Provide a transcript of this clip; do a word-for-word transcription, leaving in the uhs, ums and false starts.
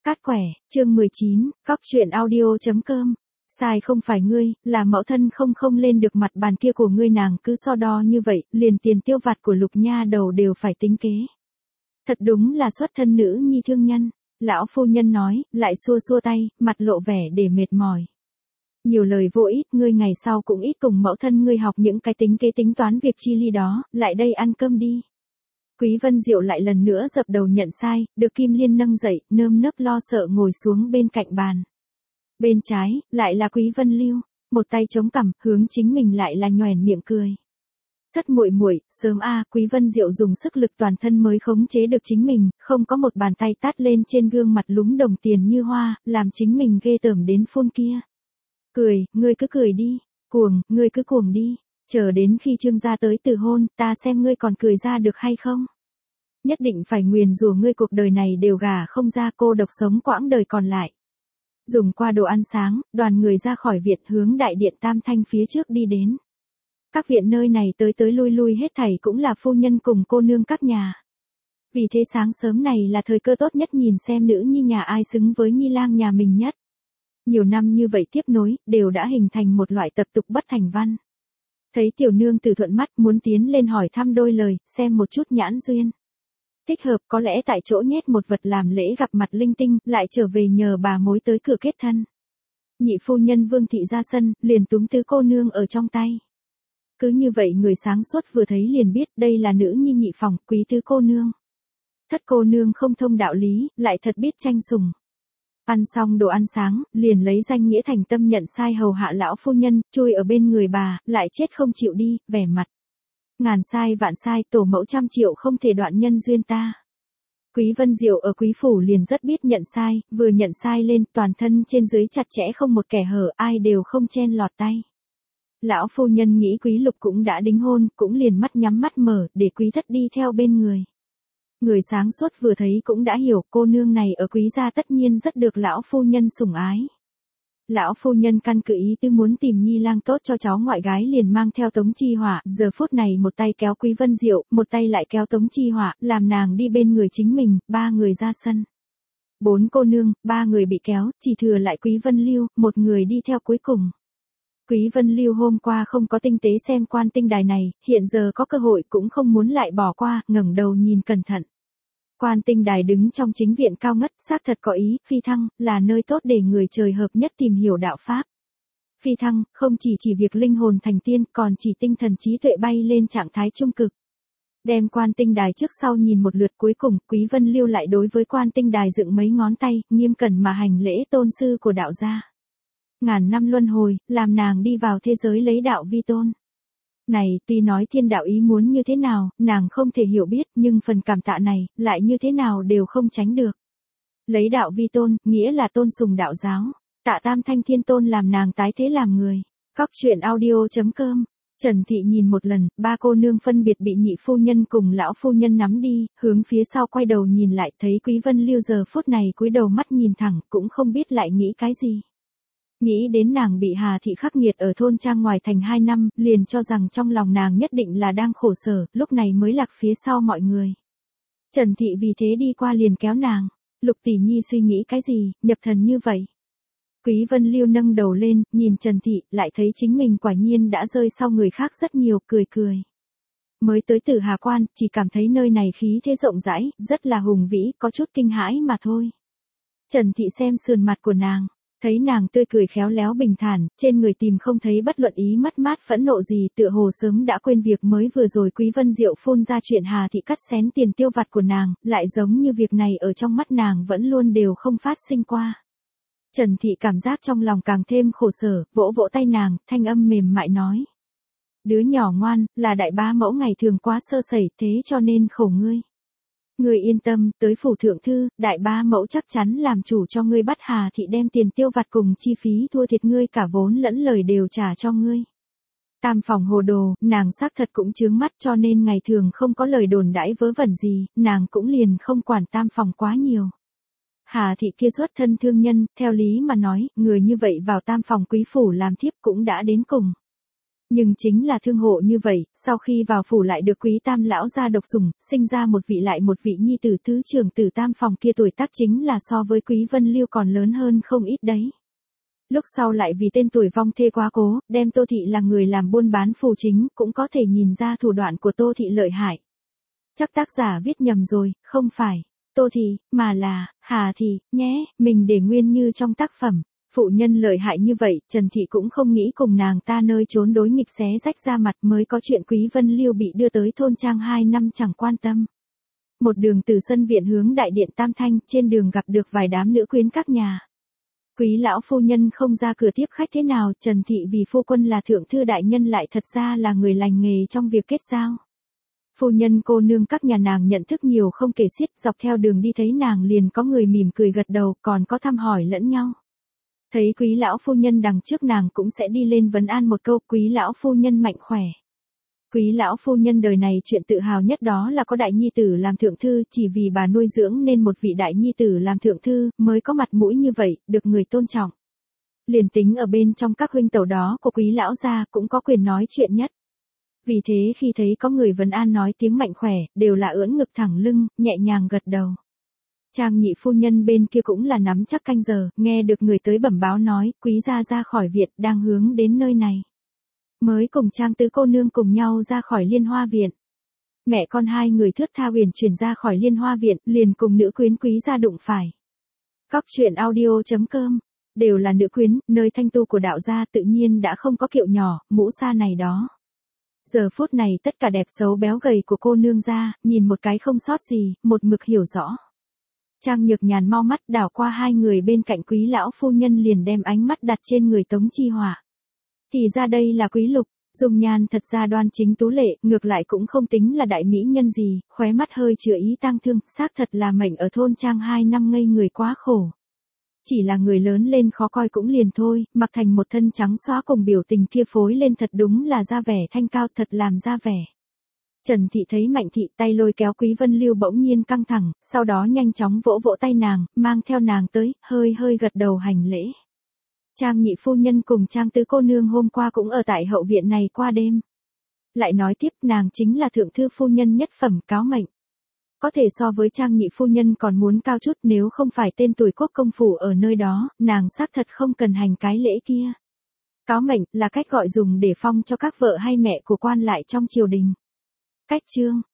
Cát quẻ, chương mười chín, cóc truyện audio.com. Sai không phải ngươi, là mẫu thân không không lên được mặt bàn kia của ngươi, nàng cứ so đo như vậy, liền tiền tiêu vặt của Lục nha đầu đều phải tính kế. Thật đúng là xuất thân nữ nhi thương nhân, lão phu nhân nói, lại xua xua tay, mặt lộ vẻ để mệt mỏi. Nhiều lời vô ích, ngươi ngày sau cũng ít cùng mẫu thân ngươi học những cái tính kế tính toán việc chi ly đó, lại đây ăn cơm đi. Quý Vân Diệu lại lần nữa dập đầu nhận sai, được Kim Liên nâng dậy, nơm nớp lo sợ ngồi xuống bên cạnh bàn. Bên trái, lại là Quý Vân Lưu, một tay chống cằm, hướng chính mình lại là nhoẻn miệng cười. Thất muội muội, sớm a, Quý Vân Diệu dùng sức lực toàn thân mới khống chế được chính mình, không có một bàn tay tát lên trên gương mặt lúm đồng tiền như hoa, làm chính mình ghê tởm đến phun kia. Cười, ngươi cứ cười đi, cuồng, ngươi cứ cuồng đi. Chờ đến khi Trương gia tới từ hôn, ta xem ngươi còn cười ra được hay không? Nhất định phải nguyền rủa ngươi cuộc đời này đều gả không ra, cô độc sống quãng đời còn lại. Dùng qua đồ ăn sáng, đoàn người ra khỏi viện hướng đại điện Tam Thanh phía trước đi đến. Các viện nơi này tới tới lui lui hết thảy cũng là phu nhân cùng cô nương các nhà. Vì thế sáng sớm này là thời cơ tốt nhất nhìn xem nữ nhi nhà ai xứng với nhi lang nhà mình nhất. Nhiều năm như vậy tiếp nối, đều đã hình thành một loại tập tục bất thành văn. Thấy tiểu nương tử thuận mắt muốn tiến lên hỏi thăm đôi lời, xem một chút nhãn duyên. Thích hợp có lẽ tại chỗ nhét một vật làm lễ gặp mặt linh tinh, lại trở về nhờ bà mối tới cửa kết thân. Nhị phu nhân Vương thị ra sân, liền túm tứ cô nương ở trong tay. Cứ như vậy người sáng suốt vừa thấy liền biết đây là nữ nhi nhị phòng, quý tứ cô nương. Thất cô nương không thông đạo lý, lại thật biết tranh sủng. Ăn xong đồ ăn sáng, liền lấy danh nghĩa thành tâm nhận sai hầu hạ lão phu nhân, chui ở bên người bà, lại chết không chịu đi, vẻ mặt. Ngàn sai vạn sai, tổ mẫu trăm triệu không thể đoạn nhân duyên ta. Quý Vân Diệu ở quý phủ liền rất biết nhận sai, vừa nhận sai lên, toàn thân trên dưới chặt chẽ không một kẻ hở, ai đều không chen lọt tay. Lão phu nhân nghĩ Quý Lục cũng đã đính hôn, cũng liền mắt nhắm mắt mở, để Quý Thất đi theo bên người. Người sáng suốt vừa thấy cũng đã hiểu, cô nương này ở Quý gia tất nhiên rất được lão phu nhân sủng ái. Lão phu nhân căn cứ ý tư muốn tìm nhi lang tốt cho cháu ngoại gái, liền mang theo Tống Chi Họa, giờ phút này một tay kéo Quý Vân Diệu, một tay lại kéo Tống Chi Họa, làm nàng đi bên người chính mình, ba người ra sân. Bốn cô nương, ba người bị kéo, chỉ thừa lại Quý Vân Lưu, một người đi theo cuối cùng. Quý Vân Lưu hôm qua không có tinh tế xem quan tinh đài này, hiện giờ có cơ hội cũng không muốn lại bỏ qua, ngẩng đầu nhìn cẩn thận. Quan tinh đài đứng trong chính viện cao ngất, xác thật có ý, phi thăng, là nơi tốt để người trời hợp nhất tìm hiểu đạo Pháp. Phi thăng, không chỉ chỉ việc linh hồn thành tiên, còn chỉ tinh thần trí tuệ bay lên trạng thái trung cực. Đem quan tinh đài trước sau nhìn một lượt, cuối cùng, Quý Vân Lưu lại đối với quan tinh đài dựng mấy ngón tay, nghiêm cẩn mà hành lễ tôn sư của đạo gia. Ngàn năm luân hồi, làm nàng đi vào thế giới lấy đạo vi tôn. Này, tuy nói thiên đạo ý muốn như thế nào, nàng không thể hiểu biết, nhưng phần cảm tạ này, lại như thế nào đều không tránh được. Lấy đạo vi tôn, nghĩa là tôn sùng đạo giáo. Tạ Tam Thanh Thiên Tôn làm nàng tái thế làm người. Cóc truyện audio.com. Trần Thị nhìn một lần, ba cô nương phân biệt bị nhị phu nhân cùng lão phu nhân nắm đi, hướng phía sau quay đầu nhìn lại, thấy Quý Vân Lưu giờ phút này cúi đầu mắt nhìn thẳng, cũng không biết lại nghĩ cái gì. Nghĩ đến nàng bị Hà Thị khắc nghiệt ở thôn trang ngoài thành hai năm, liền cho rằng trong lòng nàng nhất định là đang khổ sở, lúc này mới lạc phía sau mọi người. Trần Thị vì thế đi qua liền kéo nàng. Lục tỷ nhi suy nghĩ cái gì, nhập thần như vậy. Quý Vân Lưu nâng đầu lên, nhìn Trần Thị, lại thấy chính mình quả nhiên đã rơi sau người khác rất nhiều, cười cười. Mới tới Tử Hà Quan, chỉ cảm thấy nơi này khí thế rộng rãi, rất là hùng vĩ, có chút kinh hãi mà thôi. Trần Thị xem sườn mặt của nàng. Thấy nàng tươi cười khéo léo bình thản, trên người tìm không thấy bất luận ý mất mát phẫn nộ gì, tựa hồ sớm đã quên việc mới vừa rồi Quý Vân Diệu phun ra chuyện Hà Thị cắt xén tiền tiêu vặt của nàng, lại giống như việc này ở trong mắt nàng vẫn luôn đều không phát sinh qua. Trần Thị cảm giác trong lòng càng thêm khổ sở, vỗ vỗ tay nàng, thanh âm mềm mại nói. Đứa nhỏ ngoan, là đại bá mẫu ngày thường quá sơ sẩy, thế cho nên khổ ngươi. Ngươi yên tâm, tới phủ thượng thư, đại bá mẫu chắc chắn làm chủ cho ngươi, bắt Hà Thị đem tiền tiêu vặt cùng chi phí thua thiệt ngươi cả vốn lẫn lời đều trả cho ngươi. Tam phòng hồ đồ, nàng xác thật cũng chướng mắt, cho nên ngày thường không có lời đồn đãi vớ vẩn gì, nàng cũng liền không quản tam phòng quá nhiều. Hà Thị kia xuất thân thương nhân, theo lý mà nói, người như vậy vào tam phòng quý phủ làm thiếp cũng đã đến cùng. Nhưng chính là thương hộ như vậy, sau khi vào phủ lại được quý tam lão gia độc sủng, sinh ra một vị lại một vị nhi tử thứ trưởng tử tam phòng kia tuổi tác chính là so với quý Vân Lưu còn lớn hơn không ít đấy. Lúc sau lại vì tên tuổi vong thê quá cố, đem Tô Thị là người làm buôn bán phù chính, cũng có thể nhìn ra thủ đoạn của Tô Thị lợi hại. Chắc tác giả viết nhầm rồi, không phải Tô Thị, mà là Hà Thị, nhé, mình để nguyên như trong tác phẩm. Phụ nhân lợi hại như vậy, Trần Thị cũng không nghĩ cùng nàng ta nơi trốn đối nghịch xé rách ra mặt mới có chuyện Quý Vân Lưu bị đưa tới thôn trang hai năm chẳng quan tâm. Một đường từ sân viện hướng đại điện Tam Thanh, trên đường gặp được vài đám nữ quyến các nhà. Quý lão phu nhân không ra cửa tiếp khách thế nào, Trần Thị vì phu quân là thượng thư đại nhân lại thật ra là người lành nghề trong việc kết giao. Phu nhân cô nương các nhà nàng nhận thức nhiều không kể xiết, dọc theo đường đi thấy nàng liền có người mỉm cười gật đầu, còn có thăm hỏi lẫn nhau. Thấy quý lão phu nhân đằng trước nàng cũng sẽ đi lên vấn an một câu, quý lão phu nhân mạnh khỏe. Quý lão phu nhân đời này chuyện tự hào nhất đó là có đại nhi tử làm thượng thư, chỉ vì bà nuôi dưỡng nên một vị đại nhi tử làm thượng thư, mới có mặt mũi như vậy, được người tôn trọng. Liền tính ở bên trong các huynh tẩu đó của quý lão gia cũng có quyền nói chuyện nhất. Vì thế khi thấy có người vấn an nói tiếng mạnh khỏe, đều là ưỡn ngực thẳng lưng, nhẹ nhàng gật đầu. Trang nhị phu nhân bên kia cũng là nắm chắc canh giờ, nghe được người tới bẩm báo nói, quý gia ra khỏi viện, đang hướng đến nơi này. Mới cùng Trang tứ cô nương cùng nhau ra khỏi Liên Hoa viện. Mẹ con hai người thướt tha huyền chuyển ra khỏi Liên Hoa viện, liền cùng nữ quyến quý gia đụng phải. Cóc truyện audio chấm com, đều là nữ quyến, nơi thanh tu của đạo gia tự nhiên đã không có kiệu nhỏ, mũ sa này đó. Giờ phút này tất cả đẹp xấu béo gầy của cô nương ra, nhìn một cái không sót gì, một mực hiểu rõ. Trang Nhược Nhàn mau mắt đảo qua hai người bên cạnh quý lão phu nhân liền đem ánh mắt đặt trên người Tống Chi Hỏa. Thì ra đây là quý lục, dung nhan thật ra đoan chính tú lệ, ngược lại cũng không tính là đại mỹ nhân gì, khóe mắt hơi chứa ý tang thương, xác thật là mệnh ở thôn trang hai năm ngây người quá khổ. Chỉ là người lớn lên khó coi cũng liền thôi, mặc thành một thân trắng xóa cùng biểu tình kia phối lên thật đúng là ra vẻ thanh cao, thật làm ra vẻ. Trần Thị thấy Mạnh Thị tay lôi kéo Quý Vân Lưu bỗng nhiên căng thẳng, sau đó nhanh chóng vỗ vỗ tay nàng, mang theo nàng tới, hơi hơi gật đầu hành lễ. Trang nhị phu nhân cùng Trang tứ cô nương hôm qua cũng ở tại hậu viện này qua đêm. Lại nói tiếp nàng chính là thượng thư phu nhân nhất phẩm cáo mệnh. Có thể so với Trang nhị phu nhân còn muốn cao chút, nếu không phải tên tuổi quốc công phủ ở nơi đó, nàng xác thật không cần hành cái lễ kia. Cáo mệnh là cách gọi dùng để phong cho các vợ hay mẹ của quan lại trong triều đình. Cách chương